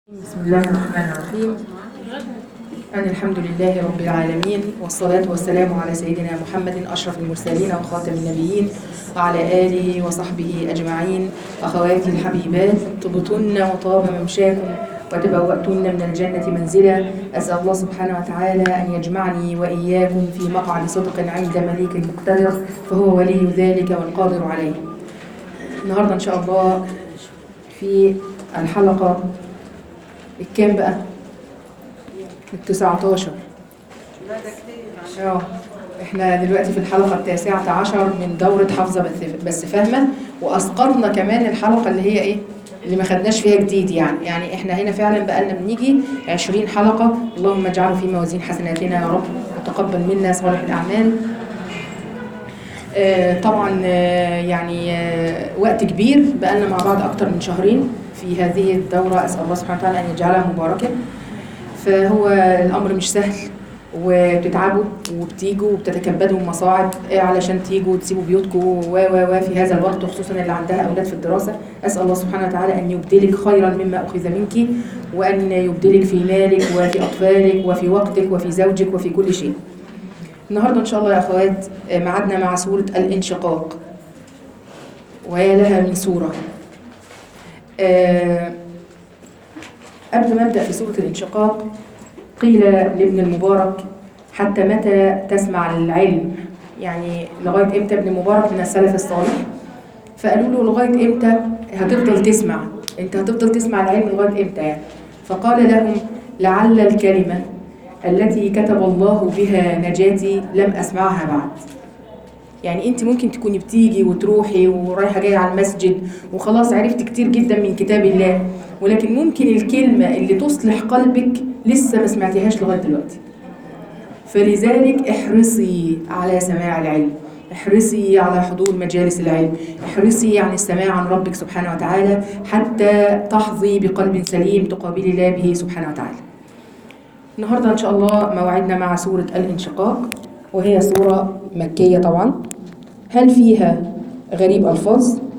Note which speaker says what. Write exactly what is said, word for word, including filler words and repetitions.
Speaker 1: بسم الله الرحمن الرحيم. أن الحمد لله رب العالمين، والصلاة والسلام على سيدنا محمد أشرف المرسلين وخاتم النبيين وعلى آله وصحبه أجمعين. أخواتي الحبيبات، طبتن وطاب ممشاكم وتبوأتن من الجنة منزلا. أسأل الله سبحانه وتعالى أن يجمعني وإياكم في مقعد صدق عند مليك مقتدر، فهو ولي ذلك والقادر عليه. النهاردة إن شاء الله في الحلقة الكام بقى؟ التسعة عشر. اه احنا دلوقتي في الحلقة التاسعة عشر من دورة حافظة بس فاهمة، وأسقطنا كمان الحلقة اللي هي ايه؟ اللي ما خدناش فيها جديد. يعني يعني احنا هنا فعلا بقى لنا بنيجي عشرين حلقة. اللهم اجعله في موازين حسناتنا يا رب، وتقبل منا صالح الأعمال. آه طبعا آه يعني آه وقت كبير بقى لنا مع بعض أكتر من شهرين في هذه الدورة. أسأل الله سبحانه وتعالى أن يجعلها مباركة. فهو الأمر مش سهل، وبتتعبوا وبتيجوا وبتتكبدوا المصاعب علشان تيجوا وتسيبوا بيوتكم و و و في هذا الوقت، خصوصا اللي عندها أولاد في الدراسة. أسأل الله سبحانه وتعالى أن يبدلك خيرا مما أخذ منك، وأن يبدلك في مالك وفي أطفالك وفي وقتك وفي زوجك وفي كل شيء. النهاردة إن شاء الله يا أخوات معدنا مع سورة الانشقاق، وهي لها من سورة. أه قبل ما أبدأ في سورة الانشقاق، قيل لابن المبارك: حتى متى تسمع العلم؟ يعني لغاية إمتى؟ ابن المبارك من السلف الصالح. فقالوا له: لغاية إمتى هتفضل تسمع؟ أنت هتفضل تسمع العلم لغاية إمتى يعني؟ فقال لهم: لعل الكلمة التي كتب الله بها نجاتي لم أسمعها بعد. يعني انت ممكن تكوني بتيجي وتروحي ورايحه جايه على المسجد وخلاص عرفت كتير جدا من كتاب الله، ولكن ممكن الكلمه اللي تصلح قلبك لسه ما سمعتيهاش لغايه دلوقتي. فلذلك احرصي على سماع العلم، احرصي على حضور مجالس العلم، احرصي عن السماع عن ربك سبحانه وتعالى حتى تحظي بقلب سليم تقابلي الله به سبحانه وتعالى. النهارده ان شاء الله موعدنا مع سوره الانشقاق، وهي سوره مكيه طبعا. هل فيها غريب ألفاظ؟